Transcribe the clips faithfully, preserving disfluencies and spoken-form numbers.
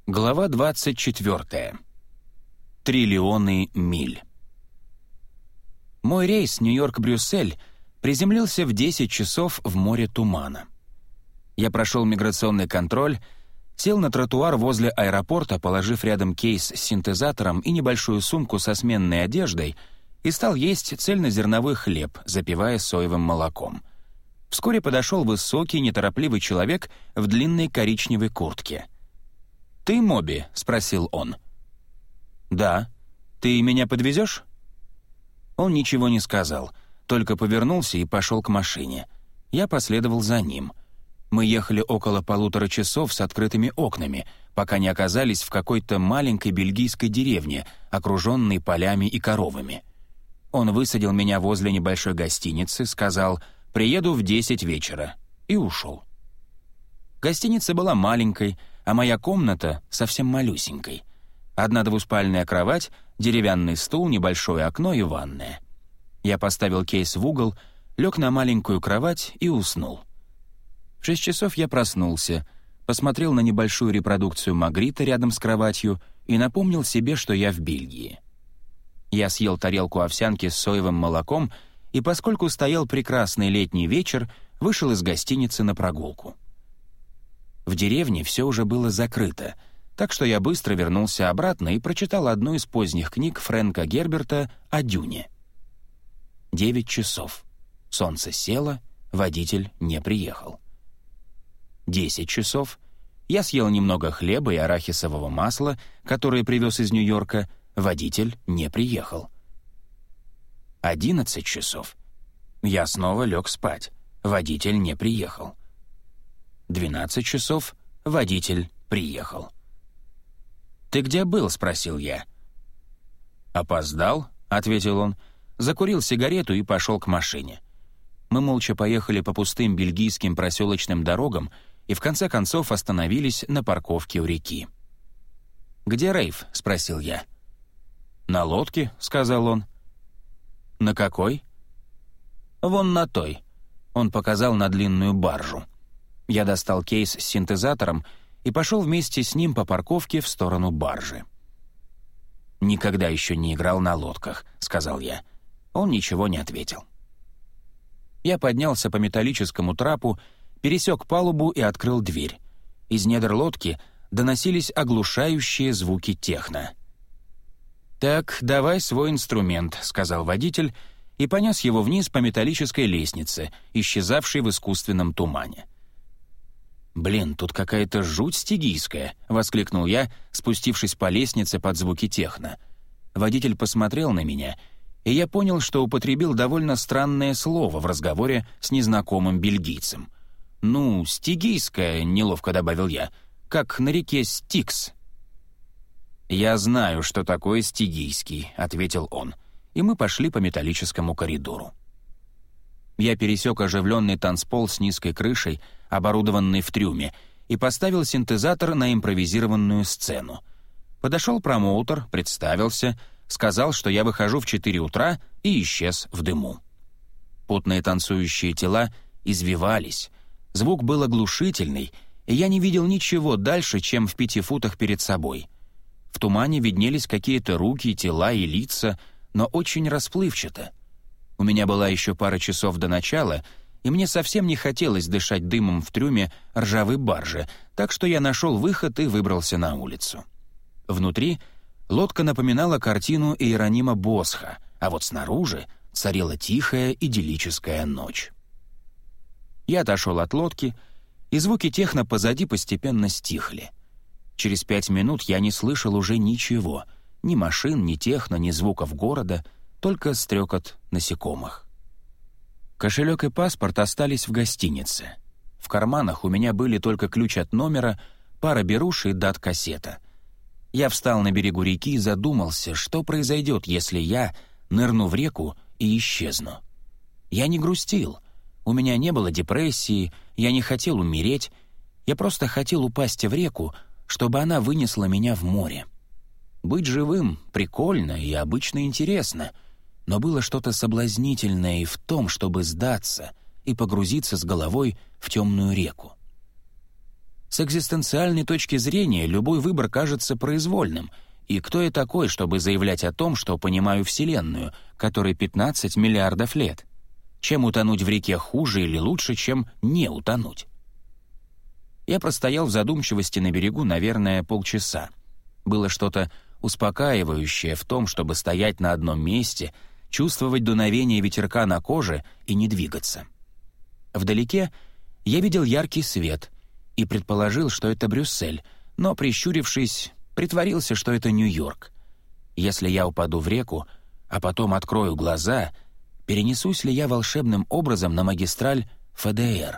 Глава двадцать четвёртая. Триллионы миль. Мой рейс Нью-Йорк-Брюссель приземлился в десять часов в море тумана. Я прошел миграционный контроль, сел на тротуар возле аэропорта, положив рядом кейс с синтезатором и небольшую сумку со сменной одеждой, и стал есть цельнозерновой хлеб, запивая соевым молоком. Вскоре подошел высокий, неторопливый человек в длинной коричневой куртке. «Ты Моби?» — спросил он. «Да. Ты меня подвезешь?» Он ничего не сказал, только повернулся и пошел к машине. Я последовал за ним. Мы ехали около полутора часов с открытыми окнами, пока не оказались в какой-то маленькой бельгийской деревне, окруженной полями и коровами. Он высадил меня возле небольшой гостиницы, сказал «приеду в десять вечера» и ушел. Гостиница была маленькой, а моя комната совсем малюсенькой. Одна двуспальная кровать, деревянный стул, небольшое окно и ванная. Я поставил кейс в угол, лег на маленькую кровать и уснул. В шесть часов я проснулся, посмотрел на небольшую репродукцию Магрита рядом с кроватью и напомнил себе, что я в Бельгии. Я съел тарелку овсянки с соевым молоком и, поскольку стоял прекрасный летний вечер, вышел из гостиницы на прогулку. В деревне все уже было закрыто, так что я быстро вернулся обратно и прочитал одну из поздних книг Фрэнка Герберта о Дюне. Девять часов. Солнце село, водитель не приехал. Десять часов. Я съел немного хлеба и арахисового масла, которое привез из Нью-Йорка, водитель не приехал. Одиннадцать часов. Я снова лег спать, водитель не приехал. Двенадцать часов. Водитель приехал. «Ты где был?» — спросил я. «Опоздал», — ответил он, закурил сигарету и пошел к машине. Мы молча поехали по пустым бельгийским проселочным дорогам и в конце концов остановились на парковке у реки. «Где Рейв?» — спросил я. «На лодке», — сказал он. «На какой?» «Вон на той». Он показал на длинную баржу. Я достал кейс с синтезатором и пошел вместе с ним по парковке в сторону баржи. «Никогда еще не играл на лодках», — сказал я. Он ничего не ответил. Я поднялся по металлическому трапу, пересек палубу и открыл дверь. Из недр лодки доносились оглушающие звуки техно. «Так, давай свой инструмент», — сказал водитель, и понес его вниз по металлической лестнице, исчезавшей в искусственном тумане. «Блин, тут какая-то жуть стигийская», — воскликнул я, спустившись по лестнице под звуки техно. Водитель посмотрел на меня, и я понял, что употребил довольно странное слово в разговоре с незнакомым бельгийцем. «Ну, стигийская», — неловко добавил я, — «как на реке Стикс». «Я знаю, что такое стигийский», — ответил он, и мы пошли по металлическому коридору. Я пересек оживленный танцпол с низкой крышей, оборудованный в трюме, и поставил синтезатор на импровизированную сцену. Подошел промоутер, представился, сказал, что я выхожу в четыре утра, и исчез в дыму. Потные танцующие тела извивались, звук был оглушительный, и я не видел ничего дальше, чем в пяти футах перед собой. В тумане виднелись какие-то руки, тела и лица, но очень расплывчато. У меня была еще пара часов до начала, и мне совсем не хотелось дышать дымом в трюме ржавой баржи, так что я нашел выход и выбрался на улицу. Внутри лодка напоминала картину Иеронима Босха, а вот снаружи царила тихая идиллическая ночь. Я отошел от лодки, и звуки техно позади постепенно стихли. Через пять минут я не слышал уже ничего, ни машин, ни техно, ни звуков города, только стрекот насекомых. Кошелек и паспорт остались в гостинице. В карманах у меня были только ключ от номера, пара беруш и дат-кассета. Я встал на берегу реки и задумался, что произойдет, если я нырну в реку и исчезну. Я не грустил, у меня не было депрессии, я не хотел умереть, я просто хотел упасть в реку, чтобы она вынесла меня в море. Быть живым прикольно и обычно интересно, но было что-то соблазнительное и в том, чтобы сдаться и погрузиться с головой в темную реку. С экзистенциальной точки зрения любой выбор кажется произвольным, и кто я такой, чтобы заявлять о том, что понимаю Вселенную, которой пятнадцать миллиардов лет? Чем утонуть в реке хуже или лучше, чем не утонуть? Я простоял в задумчивости на берегу, наверное, полчаса. Было что-то успокаивающее в том, чтобы стоять на одном месте, чувствовать дуновение ветерка на коже и не двигаться. Вдалеке я видел яркий свет и предположил, что это Брюссель, но, прищурившись, притворился, что это Нью-Йорк. Если я упаду в реку, а потом открою глаза, перенесусь ли я волшебным образом на магистраль эф дэ эр?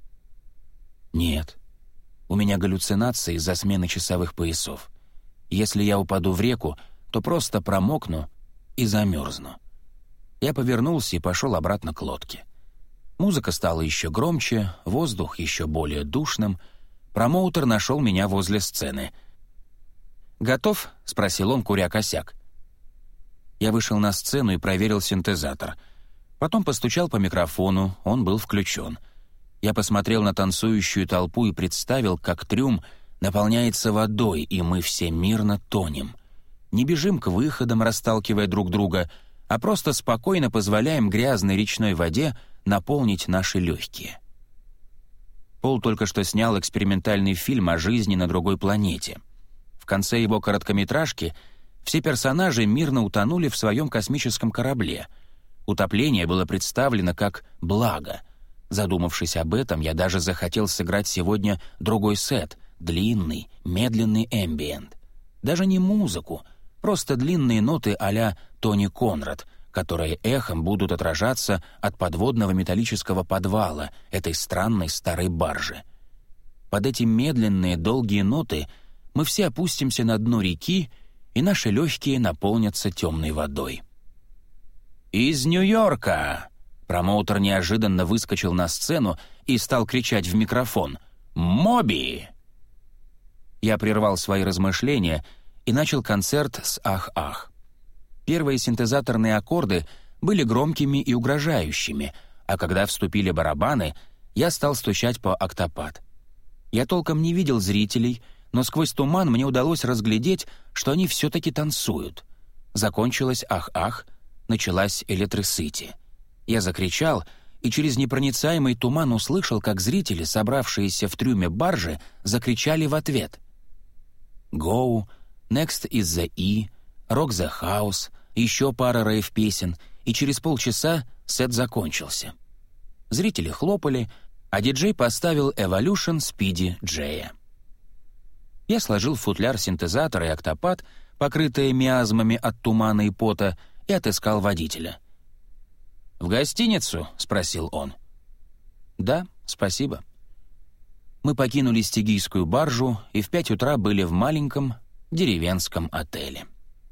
Нет. У меня галлюцинации из-за смены часовых поясов. Если я упаду в реку, то просто промокну и замерзну. Я повернулся и пошел обратно к лодке. Музыка стала еще громче, воздух еще более душным. Промоутер нашел меня возле сцены. «Готов?» — спросил он, куря косяк. Я вышел на сцену и проверил синтезатор. Потом постучал по микрофону, он был включен. Я посмотрел на танцующую толпу и представил, как трюм наполняется водой, и мы все мирно тонем. Не бежим к выходам, расталкивая друг друга, а просто спокойно позволяем грязной речной воде наполнить наши легкие. Пол только что снял экспериментальный фильм о жизни на другой планете. В конце его короткометражки все персонажи мирно утонули в своем космическом корабле. Утопление было представлено как благо. Задумавшись об этом, я даже захотел сыграть сегодня другой сет, длинный, медленный эмбиент. Даже не музыку, просто длинные ноты а-ля Тони Конрад, которые эхом будут отражаться от подводного металлического подвала этой странной старой баржи. Под эти медленные, долгие ноты мы все опустимся на дно реки, и наши легкие наполнятся темной водой. «Из Нью-Йорка!» Промоутер неожиданно выскочил на сцену и стал кричать в микрофон «Моби!». Я прервал свои размышления и начал концерт с «Ах-ах». Первые синтезаторные аккорды были громкими и угрожающими, а когда вступили барабаны, я стал стучать по октапад. Я толком не видел зрителей, но сквозь туман мне удалось разглядеть, что они все-таки танцуют. Закончилось «Ах-ах», началась «Электрисити». Я закричал, и через непроницаемый туман услышал, как зрители, собравшиеся в трюме баржи, закричали в ответ. «Go», «Next is the E», «Rock the House», еще пара рейв-песен, и через полчаса сет закончился. Зрители хлопали, а диджей поставил «Evolution» Спиди Джея. Я сложил в футляр синтезатор и октапад, покрытые миазмами от тумана и пота, и отыскал водителя. «В гостиницу?» — спросил он. «Да, спасибо». Мы покинули стигийскую баржу и в пять утра были в маленьком деревенском отеле.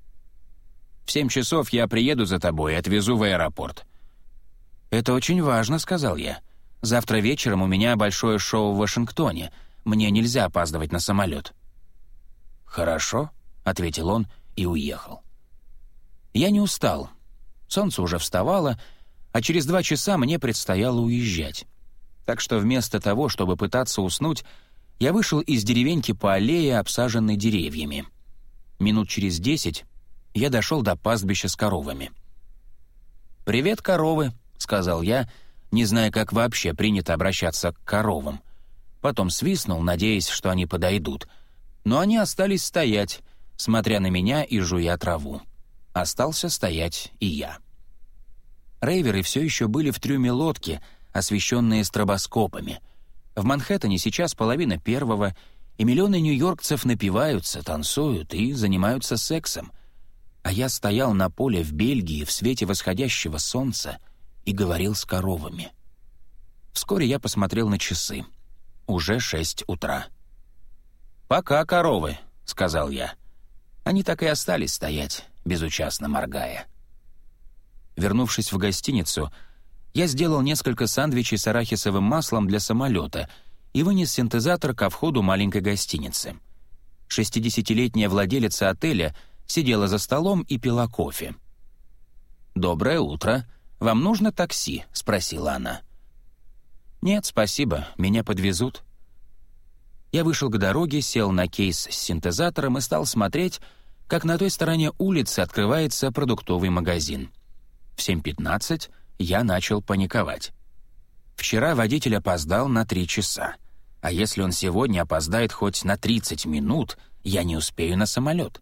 «В семь часов я приеду за тобой и отвезу в аэропорт». «Это очень важно», — сказал я. «Завтра вечером у меня большое шоу в Вашингтоне. Мне нельзя опаздывать на самолет». «Хорошо», — ответил он и уехал. Я не устал. Солнце уже вставало, а через два часа мне предстояло уезжать. Так что вместо того, чтобы пытаться уснуть, я вышел из деревеньки по аллее, обсаженной деревьями. Минут через десять я дошел до пастбища с коровами. «Привет, коровы», — сказал я, не зная, как вообще принято обращаться к коровам. Потом свистнул, надеясь, что они подойдут. Но они остались стоять, смотря на меня и жуя траву. Остался стоять и я. Рейверы все еще были в трюме лодки, освещенные стробоскопами. В Манхэттене сейчас половина первого, и миллионы нью-йоркцев напиваются, танцуют и занимаются сексом. А я стоял на поле в Бельгии в свете восходящего солнца и говорил с коровами. Вскоре я посмотрел на часы. Уже шесть утра. «Пока, коровы», — сказал я. Они так и остались стоять, безучастно моргая. Вернувшись в гостиницу, я сделал несколько сэндвичей с арахисовым маслом для самолета и вынес синтезатор ко входу маленькой гостиницы. Шестидесятилетняя владелица отеля сидела за столом и пила кофе. «Доброе утро. Вам нужно такси?» — спросила она. «Нет, спасибо, меня подвезут». Я вышел к дороге, сел на кейс с синтезатором и стал смотреть, как на той стороне улицы открывается продуктовый магазин. В семь пятнадцать я начал паниковать. Вчера водитель опоздал на три часа, а если он сегодня опоздает хоть на тридцать минут, я не успею на самолет.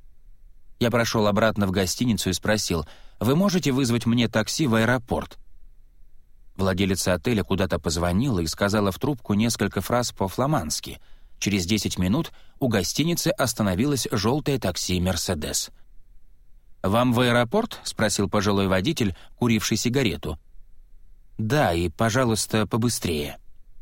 Я прошел обратно в гостиницу и спросил: «Вы можете вызвать мне такси в аэропорт?» Владелица отеля куда-то позвонила и сказала в трубку несколько фраз по-фламандски. Через десять минут у гостиницы остановилось желтое такси «Мерседес». «Вам в аэропорт?» — спросил пожилой водитель, куривший сигарету. «Да, и, пожалуйста, побыстрее».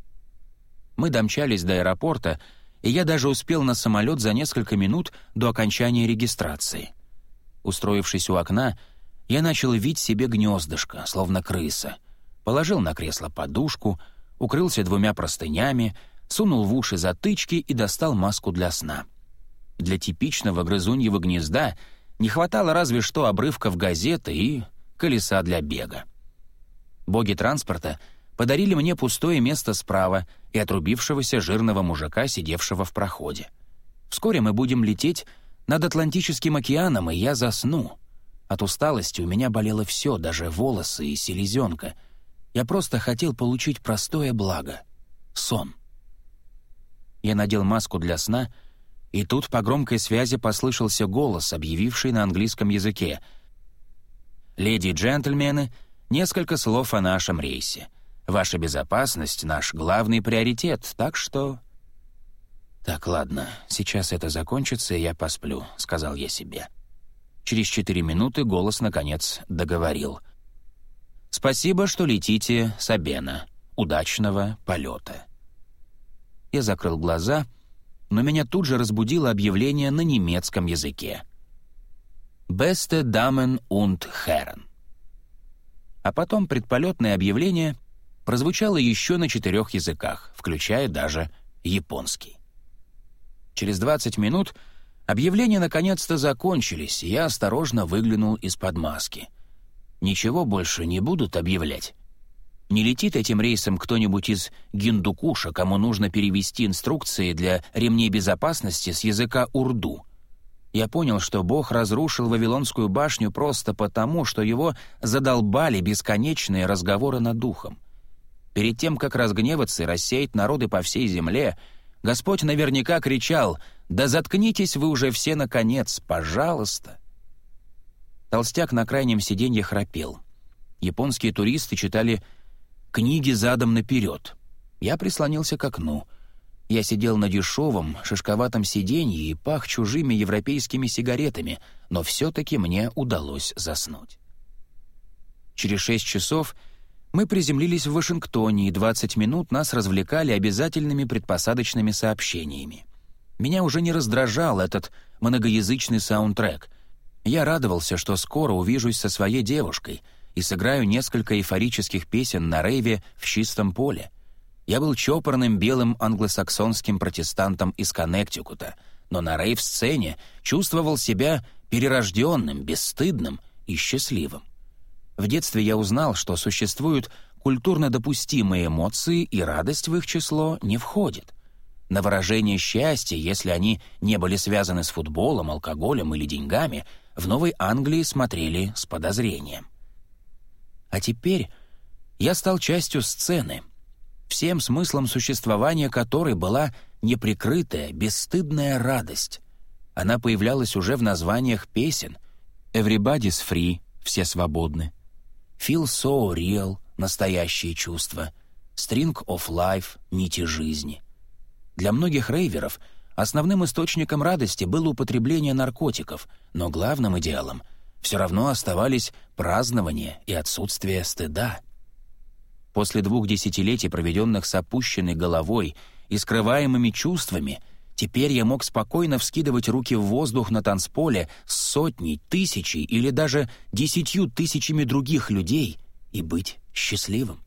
Мы домчались до аэропорта, и я даже успел на самолет за несколько минут до окончания регистрации. Устроившись у окна, я начал вить себе гнездышко, словно крыса. Положил на кресло подушку, укрылся двумя простынями, сунул в уши затычки и достал маску для сна. Для типичного грызуньего гнезда не хватало разве что обрывков газеты и колеса для бега. Боги транспорта подарили мне пустое место справа и отрубившегося жирного мужика, сидевшего в проходе. Вскоре мы будем лететь над Атлантическим океаном, и я засну. От усталости у меня болело все, даже волосы и селезенка. Я просто хотел получить простое благо — сон. Я надел маску для сна, и тут по громкой связи послышался голос, объявивший на английском языке: «Леди и джентльмены, несколько слов о нашем рейсе. Ваша безопасность — наш главный приоритет, так что...» «Так, ладно, сейчас это закончится, и я посплю», — сказал я себе. Через четыре минуты голос, наконец, договорил: «Спасибо, что летите с Абена. Удачного полета». Я закрыл глаза, но меня тут же разбудило объявление на немецком языке. «Beste Damen und Herren». А потом предполетное объявление прозвучало еще на четырех языках, включая даже японский. Через двадцать минут объявления наконец-то закончились, и я осторожно выглянул из-под маски. Ничего больше не будут объявлять. Не летит этим рейсом кто-нибудь из Гиндукуша, кому нужно перевести инструкции для ремней безопасности с языка урду. Я понял, что Бог разрушил Вавилонскую башню просто потому, что его задолбали бесконечные разговоры над духом. Перед тем, как разгневаться и рассеять народы по всей земле, Господь наверняка кричал: «Да заткнитесь вы уже все, наконец, пожалуйста!» Толстяк на крайнем сиденье храпел. Японские туристы читали книги задом наперед. Я прислонился к окну. Я сидел на дешевом, шишковатом сиденье и пах чужими европейскими сигаретами, но все-таки мне удалось заснуть. Через шесть часов мы приземлились в Вашингтоне, и двадцать минут нас развлекали обязательными предпосадочными сообщениями. Меня уже не раздражал этот многоязычный саундтрек. Я радовался, что скоро увижусь со своей девушкой и сыграю несколько эйфорических песен на рейве в чистом поле. Я был чопорным белым англосаксонским протестантом из Коннектикута, но на рейв-сцене чувствовал себя перерожденным, бесстыдным и счастливым. В детстве я узнал, что существуют культурно допустимые эмоции, и радость в их число не входит. На выражение счастья, если они не были связаны с футболом, алкоголем или деньгами, в Новой Англии смотрели с подозрением. А теперь я стал частью сцены, всем смыслом существования которой была неприкрытая, бесстыдная радость. Она появлялась уже в названиях песен: «Everybody's free» — «Все свободны», «Feel so real» — «Настоящие чувства», «String of life» — «Нити жизни». Для многих рейверов основным источником радости было употребление наркотиков, но главным идеалом все равно оставались празднование и отсутствие стыда. После двух десятилетий, проведенных с опущенной головой и скрываемыми чувствами, теперь я мог спокойно вскидывать руки в воздух на танцполе с сотней, тысячей или даже десятью тысячами других людей и быть счастливым.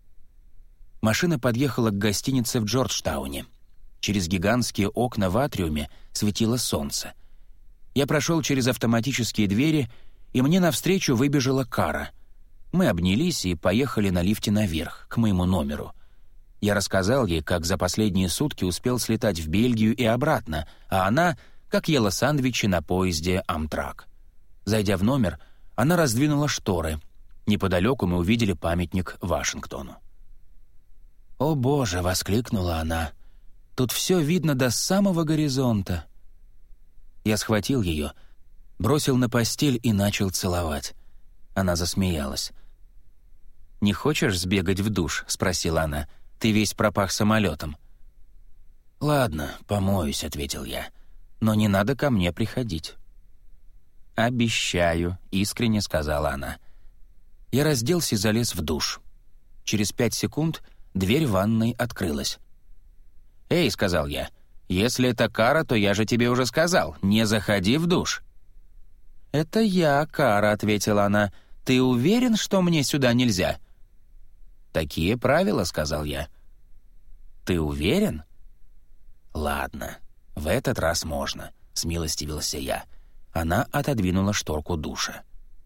Машина подъехала к гостинице в Джорджтауне. Через гигантские окна в атриуме светило солнце. Я прошел через автоматические двери, и мне навстречу выбежала Кара. Мы обнялись и поехали на лифте наверх, к моему номеру. Я рассказал ей, как за последние сутки успел слетать в Бельгию и обратно, а она, как ела сэндвичи на поезде «Амтрак». Зайдя в номер, она раздвинула шторы. Неподалеку мы увидели памятник Вашингтону. «О, Боже!» — воскликнула она. «Тут все видно до самого горизонта». Я схватил ее, бросил на постель и начал целовать. Она засмеялась. «Не хочешь сбегать в душ?» — спросила она. «Ты весь пропах самолетом». «Ладно, помоюсь», — ответил я. «Но не надо ко мне приходить». «Обещаю», — искренне сказала она. Я разделся и залез в душ. Через пять секунд дверь ванной открылась. «Эй», — сказал я, — «если это Кара, то я же тебе уже сказал, не заходи в душ». «Это я, Кара», — ответила она. «Ты уверен, что мне сюда нельзя?» «Такие правила», — сказал я. «Ты уверен?» «Ладно, в этот раз можно», — смилостивился я. Она отодвинула шторку душа.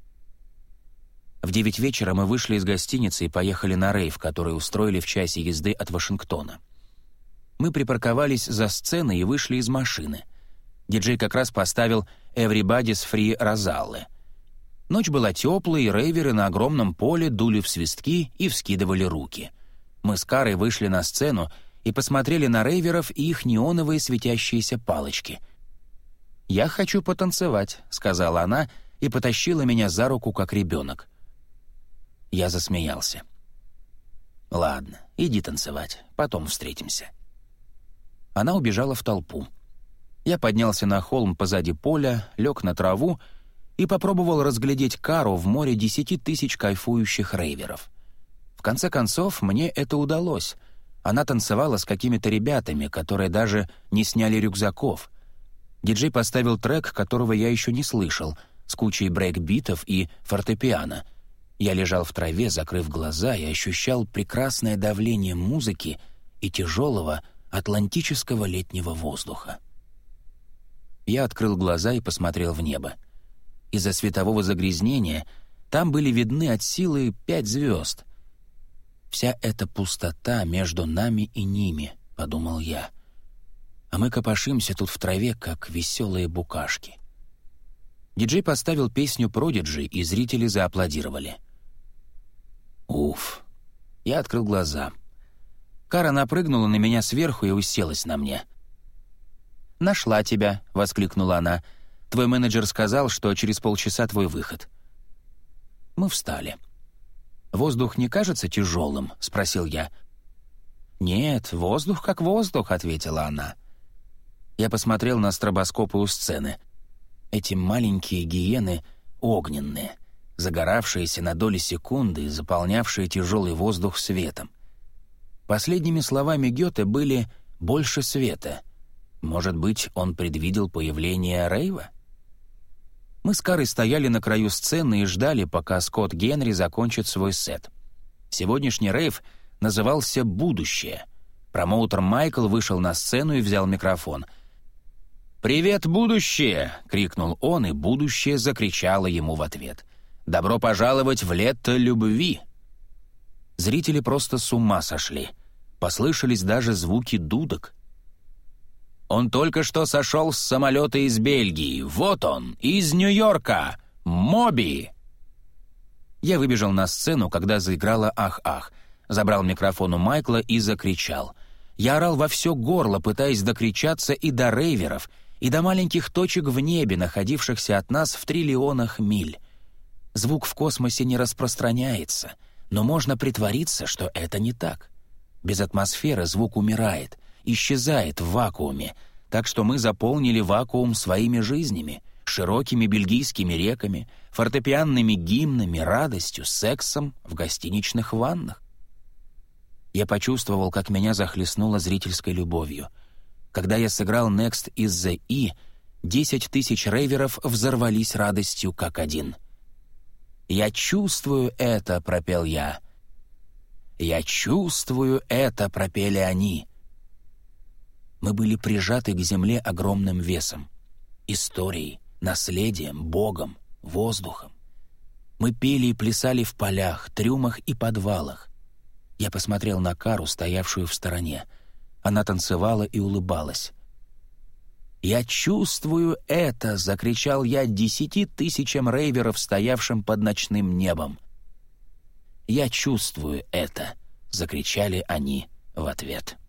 В девять вечера мы вышли из гостиницы и поехали на рейв, который устроили в часе езды от Вашингтона. Мы припарковались за сценой и вышли из машины. Диджей как раз поставил «Everybody's Free» Розаллы. Ночь была теплой, и рейверы на огромном поле дули в свистки и вскидывали руки. Мы с Карой вышли на сцену и посмотрели на рейверов и их неоновые светящиеся палочки. «Я хочу потанцевать», — сказала она и потащила меня за руку, как ребенок. Я засмеялся. «Ладно, иди танцевать, потом встретимся». Она убежала в толпу. Я поднялся на холм позади поля, лег на траву и попробовал разглядеть Кару в море десяти тысяч кайфующих рейверов. В конце концов, мне это удалось. Она танцевала с какими-то ребятами, которые даже не сняли рюкзаков. Диджей поставил трек, которого я еще не слышал, с кучей брейк-битов и фортепиано. Я лежал в траве, закрыв глаза, и ощущал прекрасное давление музыки и тяжелого атлантического летнего воздуха. Я открыл глаза и посмотрел в небо. Из-за светового загрязнения там были видны от силы пять звезд. «Вся эта пустота между нами и ними», — подумал я. «А мы копошимся тут в траве, как веселые букашки». Диджей поставил песню «Продиджи», и зрители зааплодировали. Уф. Я открыл глаза. Кара напрыгнула на меня сверху и уселась на мне. «Нашла тебя», — воскликнула она. «Твой менеджер сказал, что через полчаса твой выход». Мы встали. «Воздух не кажется тяжелым?» — спросил я. «Нет, воздух как воздух», — ответила она. Я посмотрел на стробоскопы у сцены. Эти маленькие гиены огненные, загоравшиеся на доли секунды и заполнявшие тяжелый воздух светом. Последними словами Гёте были «больше света». Может быть, он предвидел появление рейва? Мы с Карой стояли на краю сцены и ждали, пока Скотт Генри закончит свой сет. Сегодняшний рейв назывался «Будущее». Промоутер Майкл вышел на сцену и взял микрофон. «Привет, будущее!» — крикнул он, и будущее закричало ему в ответ. «Добро пожаловать в лето любви!» Зрители просто с ума сошли. Послышались даже звуки дудок. «Он только что сошел с самолета из Бельгии. Вот он, из Нью-Йорка! Моби!» Я выбежал на сцену, когда заиграла «Ах-ах», забрал микрофон у Майкла и закричал. Я орал во все горло, пытаясь докричаться и до рейверов, и до маленьких точек в небе, находившихся от нас в триллионах миль. Звук в космосе не распространяется, но можно притвориться, что это не так. Без атмосферы звук умирает, исчезает в вакууме, так что мы заполнили вакуум своими жизнями, широкими бельгийскими реками, фортепианными гимнами, радостью, сексом в гостиничных ваннах. Я почувствовал, как меня захлестнуло зрительской любовью. Когда я сыграл «Next is the E», десять тысяч рейверов взорвались радостью как один. «Я чувствую это», — пропел я. «Я чувствую это», — пропели они. Мы были прижаты к земле огромным весом, историей, наследием, Богом, воздухом. Мы пели и плясали в полях, трюмах и подвалах. Я посмотрел на Кару, стоявшую в стороне. Она танцевала и улыбалась. «Я чувствую это!» — закричал я десяти тысячам рейверов, стоявшим под ночным небом. «Я чувствую это!» — закричали они в ответ.